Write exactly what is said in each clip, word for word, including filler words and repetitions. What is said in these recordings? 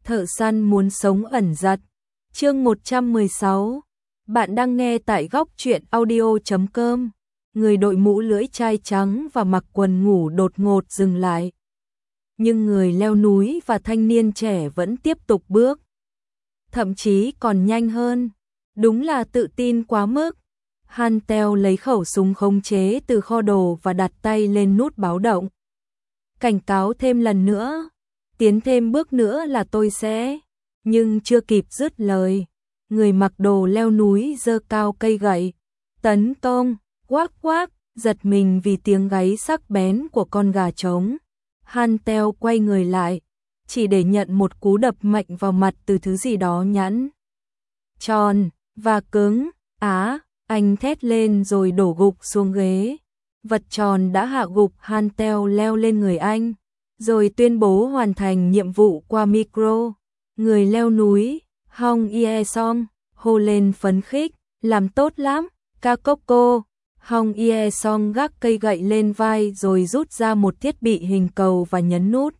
Thợ săn muốn sống ẩn giật. Chương một trăm mười sáu. Bạn đang nghe tại góc truyện audio chấm com. Người đội mũ lưỡi chai trắng và mặc quần ngủ đột ngột dừng lại. Nhưng người leo núi và thanh niên trẻ vẫn tiếp tục bước. Thậm chí còn nhanh hơn. Đúng là tự tin quá mức. Hantel lấy khẩu súng khống chế từ kho đồ và đặt tay lên nút báo động. Cảnh cáo thêm lần nữa. Tiến thêm bước nữa là tôi sẽ. Nhưng chưa kịp dứt lời. Người mặc đồ leo núi giơ cao cây gậy. Tấn công, quác quác, giật mình vì tiếng gáy sắc bén của con gà trống. Hantel quay người lại. Chỉ để nhận một cú đập mạnh vào mặt từ thứ gì đó nhẵn. Tròn, và cứng. Á, anh thét lên rồi đổ gục xuống ghế. Vật tròn đã hạ gục Hantel leo lên người anh. Rồi tuyên bố hoàn thành nhiệm vụ qua micro. Người leo núi, Hong Ye-song, hô lên phấn khích, làm tốt lắm, Kakoko. Hong Ye-song gác cây gậy lên vai rồi rút ra một thiết bị hình cầu và nhấn nút.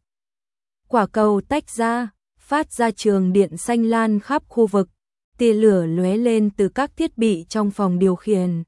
Quả cầu tách ra, phát ra trường điện xanh lan khắp khu vực. Tia lửa lóe lên từ các thiết bị trong phòng điều khiển.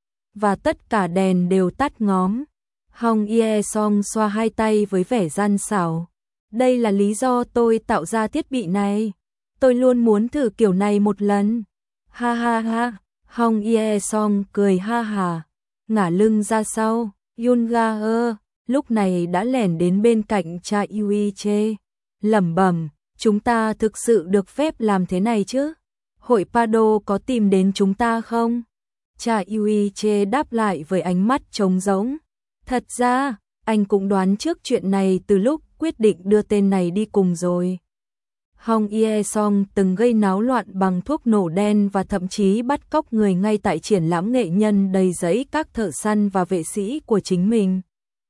Và tất cả đèn đều tắt ngóm. Hong Ye-song xoa hai tay với vẻ gian xảo. Đây là lý do tôi tạo ra thiết bị này. Tôi luôn muốn thử kiểu này một lần. Ha ha ha. Hong Ye-song cười ha hà. Ngả lưng ra sau. Yoon-ga lúc này đã lẻn đến bên cạnh cha Yuiche. Lẩm bẩm, chúng ta thực sự được phép làm thế này chứ? Hội Pado có tìm đến chúng ta không? Cha Yuiche đáp lại với ánh mắt trống rỗng. Thật ra, anh cũng đoán trước chuyện này từ lúc quyết định đưa tên này đi cùng rồi. Hong Ye-song từng gây náo loạn bằng thuốc nổ đen và thậm chí bắt cóc người ngay tại triển lãm nghệ nhân đầy rẫy các thợ săn và vệ sĩ của chính mình.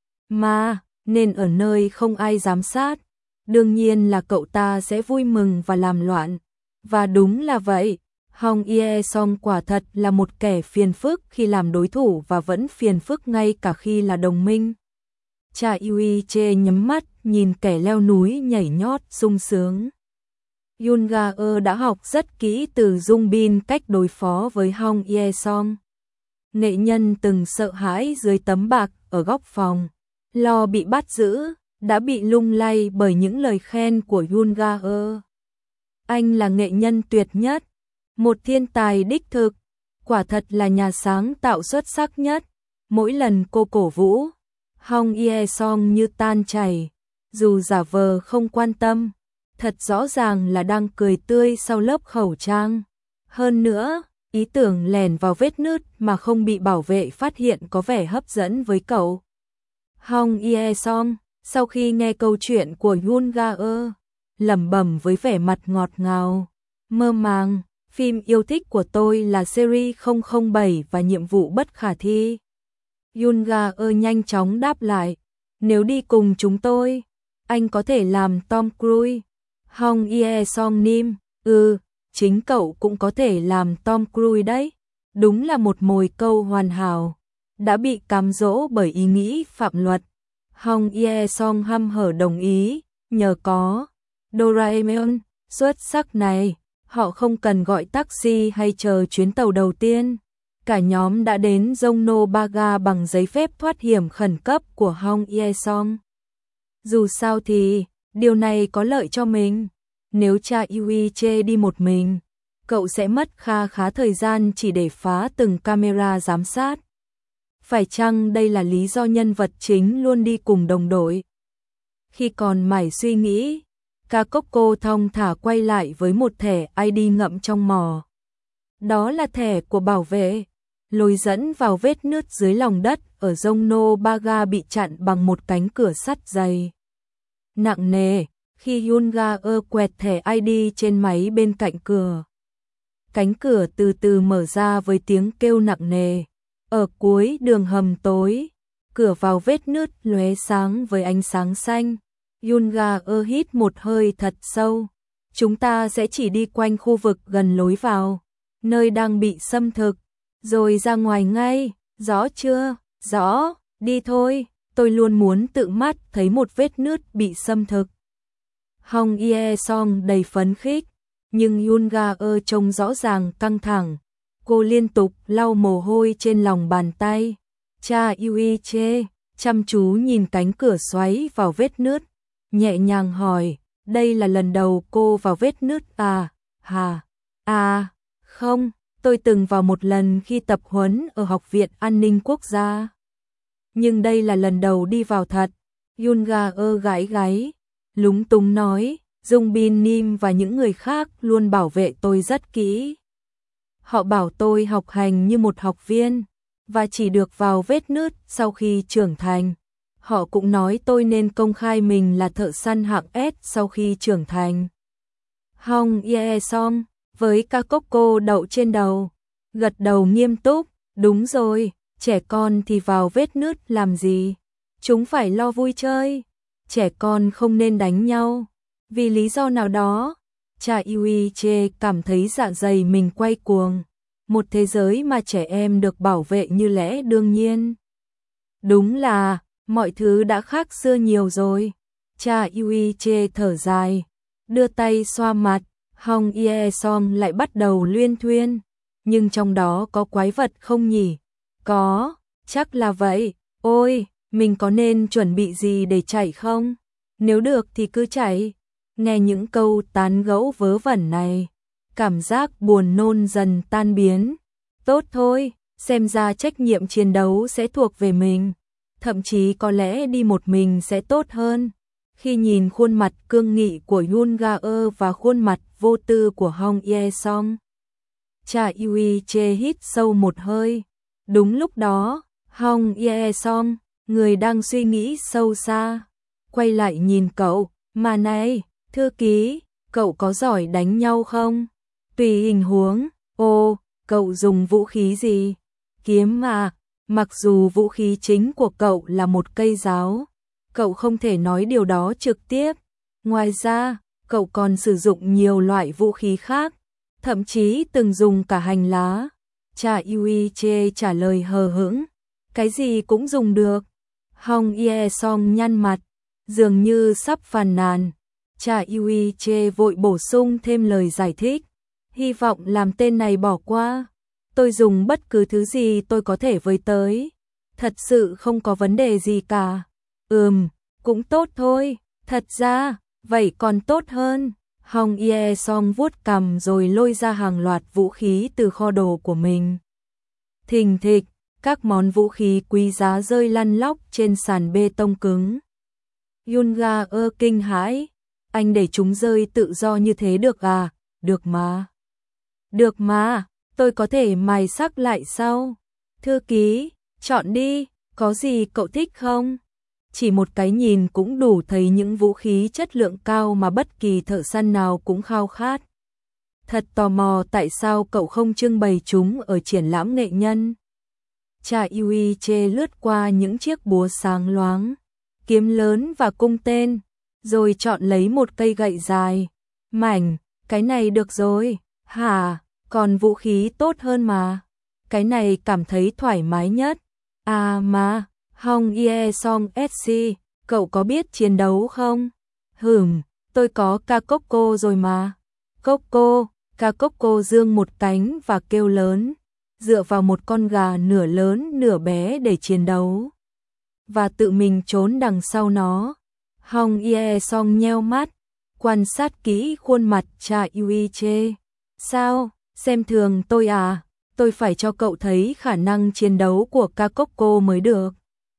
Mà, nên ở nơi không ai giám sát, đương nhiên là cậu ta sẽ vui mừng và làm loạn. Và đúng là vậy, Hong Ye-song quả thật là một kẻ phiền phức khi làm đối thủ và vẫn phiền phức ngay cả khi là đồng minh. Cha Yuiche nhắm mắt nhìn kẻ leo núi nhảy nhót sung sướng. Yoon-ga đã học rất kỹ từ Jung Bin cách đối phó với Hong Ye-song. Nghệ nhân từng sợ hãi dưới tấm bạc ở góc phòng, lo bị bắt giữ, đã bị lung lay bởi những lời khen của Yoon-ga. Anh là nghệ nhân tuyệt nhất, một thiên tài đích thực, quả thật là nhà sáng tạo xuất sắc nhất. Mỗi lần cô cổ vũ, Hong Ye-song như tan chảy, dù giả vờ không quan tâm, thật rõ ràng là đang cười tươi sau lớp khẩu trang. Hơn nữa, ý tưởng lèn vào vết nứt mà không bị bảo vệ phát hiện có vẻ hấp dẫn với cậu. Hong Ye-song, sau khi nghe câu chuyện của Yoon-ga, lẩm bẩm với vẻ mặt ngọt ngào, mơ màng, phim yêu thích của tôi là series không không bảy và nhiệm vụ bất khả thi. Yoon-ga nhanh chóng đáp lại, nếu đi cùng chúng tôi, anh có thể làm Tom Cruise. Hong Ye-song nim, ừ, chính cậu cũng có thể làm Tom Cruise đấy. Đúng là một mồi câu hoàn hảo, đã bị cám dỗ bởi ý nghĩ phạm luật. Hong Ye-song hăm hở đồng ý, nhờ có Doraemon xuất sắc này, họ không cần gọi taxi hay chờ chuyến tàu đầu tiên. Cả nhóm đã đến Jongno-baga bằng giấy phép thoát hiểm khẩn cấp của Hong Ye-song. Dù sao thì, điều này có lợi cho mình. Nếu cha Yuiche đi một mình, cậu sẽ mất kha khá thời gian chỉ để phá từng camera giám sát. Phải chăng đây là lý do nhân vật chính luôn đi cùng đồng đội? Khi còn mải suy nghĩ, Kakoko thong thả quay lại với một thẻ i đê ngậm trong mỏ. Đó là thẻ của bảo vệ, lối dẫn vào vết nứt dưới lòng đất ở Jongno-baga bị chặn bằng một cánh cửa sắt dày. Nặng nề, khi Yoon-ga quẹt thẻ i đê trên máy bên cạnh cửa. Cánh cửa từ từ mở ra với tiếng kêu nặng nề. Ở cuối đường hầm tối, cửa vào vết nứt lóe sáng với ánh sáng xanh. Yoon-ga hít một hơi thật sâu. Chúng ta sẽ chỉ đi quanh khu vực gần lối vào, nơi đang bị xâm thực, rồi ra ngoài ngay, rõ chưa? Rõ, đi thôi, tôi luôn muốn tự mắt thấy một vết nứt bị xâm thực. Hong Ye Song đầy phấn khích, nhưng Yoon Ga Eul trông rõ ràng căng thẳng. Cô liên tục lau mồ hôi trên lòng bàn tay. Cha Yui Che chăm chú nhìn cánh cửa xoáy vào vết nứt, nhẹ nhàng hỏi, đây là lần đầu cô vào vết nứt à? Hà, à, không, tôi từng vào một lần khi tập huấn ở Học viện An ninh Quốc gia. Nhưng đây là lần đầu đi vào thật. Yoon Ga Eul gãi gáy, lúng túng nói, Jung Bin Nim và những người khác luôn bảo vệ tôi rất kỹ. Họ bảo tôi học hành như một học viên, và chỉ được vào vết nứt sau khi trưởng thành. Họ cũng nói tôi nên công khai mình là thợ săn hạng S sau khi trưởng thành. Hong Ye Song với ca cốc cô đậu trên đầu, gật đầu nghiêm túc, đúng rồi, trẻ con thì vào vết nứt làm gì? Chúng phải lo vui chơi. Trẻ con không nên đánh nhau. Vì lý do nào đó, cha Yui Che cảm thấy dạ dày mình quay cuồng. Một thế giới mà trẻ em được bảo vệ như lẽ đương nhiên. Đúng là, mọi thứ đã khác xưa nhiều rồi. Cha Yui Che thở dài, đưa tay xoa mặt. Hong Ye Song lại bắt đầu luyên thuyên. Nhưng trong đó có quái vật không nhỉ? Có, chắc là vậy. Ôi, mình có nên chuẩn bị gì để chạy không? Nếu được thì cứ chạy. Nghe những câu tán gẫu vớ vẩn này, cảm giác buồn nôn dần tan biến. Tốt thôi, xem ra trách nhiệm chiến đấu sẽ thuộc về mình. Thậm chí có lẽ đi một mình sẽ tốt hơn. Khi nhìn khuôn mặt cương nghị của Yoon Ga Eul và khuôn mặt vô tư của Hong Ye Song, cha Yui Che hít sâu một hơi. Đúng lúc đó, Hong Ye Song, người đang suy nghĩ sâu xa, quay lại nhìn cậu, mà này, thư ký, cậu có giỏi đánh nhau không? Tùy hình huống. Ô, cậu dùng vũ khí gì? Kiếm à? Mặc dù vũ khí chính của cậu là một cây giáo, cậu không thể nói điều đó trực tiếp. Ngoài ra, cậu còn sử dụng nhiều loại vũ khí khác, thậm chí từng dùng cả hành lá. Cha Yui Che trả lời hờ hững, cái gì cũng dùng được. Hong Ye Song nhăn mặt, dường như sắp phàn nàn. Cha Yui Che vội bổ sung thêm lời giải thích, hy vọng làm tên này bỏ qua. Tôi dùng bất cứ thứ gì tôi có thể với tới. Thật sự không có vấn đề gì cả. Ừm, cũng tốt thôi. Thật ra, vậy còn tốt hơn. Hong Ye Song vuốt cằm rồi lôi ra hàng loạt vũ khí từ kho đồ của mình. Thình thịch, các món vũ khí quý giá rơi lăn lóc trên sàn bê tông cứng. Yoon Ga Eul kinh hãi, anh để chúng rơi tự do như thế được à? Được mà. Được mà, tôi có thể mài sắc lại sau. Thư ký, chọn đi, có gì cậu thích không? Chỉ một cái nhìn cũng đủ thấy những vũ khí chất lượng cao mà bất kỳ thợ săn nào cũng khao khát. Thật tò mò tại sao cậu không trưng bày chúng ở triển lãm nghệ nhân. Cha Yui Che lướt qua những chiếc búa sáng loáng, kiếm lớn và cung tên, rồi chọn lấy một cây gậy dài, mảnh, cái này được rồi. Hả, còn vũ khí tốt hơn mà. Cái này cảm thấy thoải mái nhất. À mà, Hong Ye Song ét xê, cậu có biết chiến đấu không? Hửm, tôi có ca cốc cô rồi mà. Cốc cô, ca cốc cô dương một cánh và kêu lớn, dựa vào một con gà nửa lớn nửa bé để chiến đấu, và tự mình trốn đằng sau nó. Hong Ye Song nheo mắt, quan sát kỹ khuôn mặt cha Yui Che. Sao, xem thường tôi à? Tôi phải cho cậu thấy khả năng chiến đấu của ca cốc cô mới được.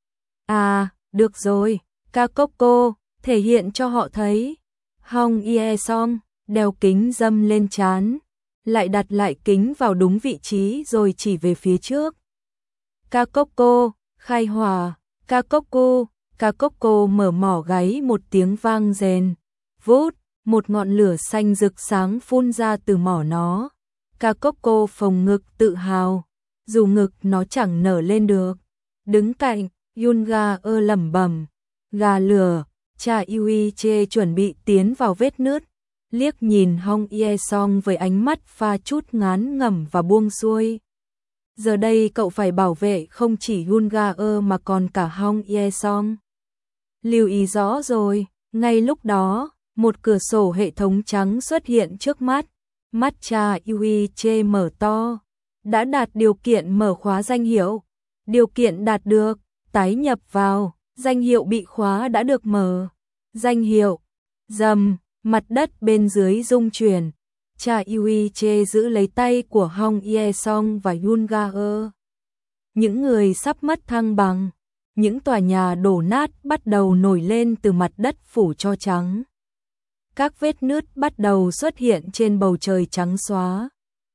À, được rồi, ca cốc cô, thể hiện cho họ thấy. Hong Ye Song đeo kính râm lên trán, lại đặt lại kính vào đúng vị trí rồi chỉ về phía trước. Ca cốc cô, khai hỏa, ca cốc cô, ca cốc cô mở mỏ gáy một tiếng vang rền. Vút, một ngọn lửa xanh rực sáng phun ra từ mỏ nó. Ca cốc cô phồng ngực tự hào, dù ngực nó chẳng nở lên được. Đứng cạnh, Yoon Ga Eul lẩm bẩm, gà lửa. Cha Yui Che chuẩn bị tiến vào vết nứt, liếc nhìn Hong Ye Song với ánh mắt pha chút ngán ngẩm và buông xuôi. Giờ đây cậu phải bảo vệ không chỉ Yoon Ga Eul mà còn cả Hong Ye Song. Lưu ý rõ rồi. Ngay lúc đó, Một cửa sổ hệ thống trắng xuất hiện trước mắt, mắt cha Yuiche mở to, đã đạt điều kiện mở khóa danh hiệu. Điều kiện đạt được, tái nhập vào, danh hiệu bị khóa đã được mở. Danh hiệu, rầm, mặt đất bên dưới rung chuyển. Cha Yuiche giữ lấy tay của Hong Ye-song và Yoon Ga-e. Những người sắp mất thăng bằng, những tòa nhà đổ nát bắt đầu nổi lên từ mặt đất phủ cho trắng. Các vết nứt bắt đầu xuất hiện trên bầu trời trắng xóa.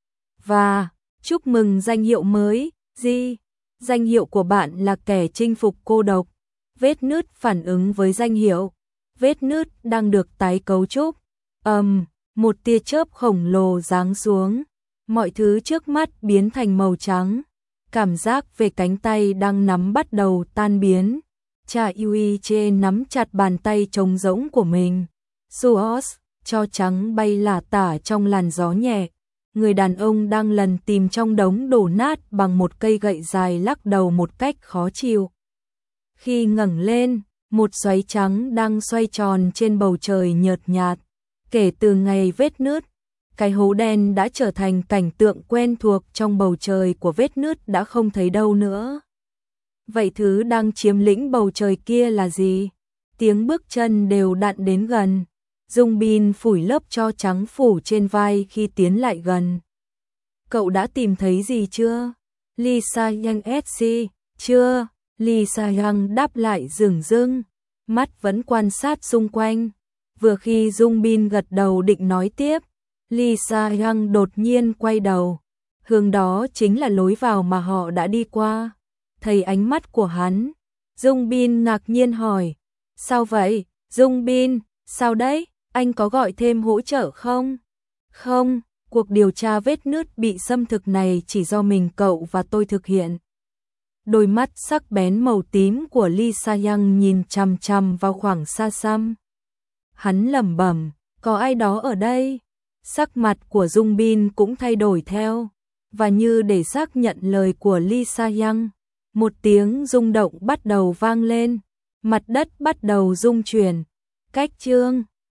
Và, chúc mừng danh hiệu mới, Di. Danh hiệu của bạn là kẻ chinh phục cô độc. Vết nứt phản ứng với danh hiệu. Vết nứt đang được tái cấu trúc. Ầm, um, một tia chớp khổng lồ giáng xuống. Mọi thứ trước mắt biến thành màu trắng. Cảm giác về cánh tay đang nắm bắt đầu tan biến. Cha Yuiche nắm chặt bàn tay trống rỗng của mình. Suos, cho trắng bay lả tả trong làn gió nhẹ. Người đàn ông đang lần tìm trong đống đổ nát bằng một cây gậy dài lắc đầu một cách khó chịu. Khi ngẩng lên, một xoáy trắng đang xoay tròn trên bầu trời nhợt nhạt. Kể từ ngày vết nứt, cái hố đen đã trở thành cảnh tượng quen thuộc trong bầu trời của vết nứt đã không thấy đâu nữa. Vậy thứ đang chiếm lĩnh bầu trời kia là gì? Tiếng bước chân đều đặn đến gần. Dung Bin phủi lớp tro trắng phủ trên vai khi tiến lại gần. Cậu đã tìm thấy gì chưa? Lisa Yang ét xê, chưa? Lisa Yang đáp lại dửng dưng, mắt vẫn quan sát xung quanh. Vừa khi Dung Bin gật đầu định nói tiếp, Lisa Yang đột nhiên quay đầu. Hướng đó chính là lối vào mà họ đã đi qua. Thấy ánh mắt của hắn, Dung Bin ngạc nhiên hỏi, sao vậy? Dung Bin, sao đấy? Anh có gọi thêm hỗ trợ không? Không, cuộc điều tra vết nứt bị xâm thực này chỉ do mình cậu và tôi thực hiện. Đôi mắt sắc bén màu tím của Lisa Yang nhìn chằm chằm vào khoảng xa xăm. Hắn lẩm bẩm, có ai đó ở đây? Sắc mặt của Dung Bin cũng thay đổi theo. Và như để xác nhận lời của Lisa Yang, một tiếng rung động bắt đầu vang lên. Mặt đất bắt đầu rung chuyển. Cách chương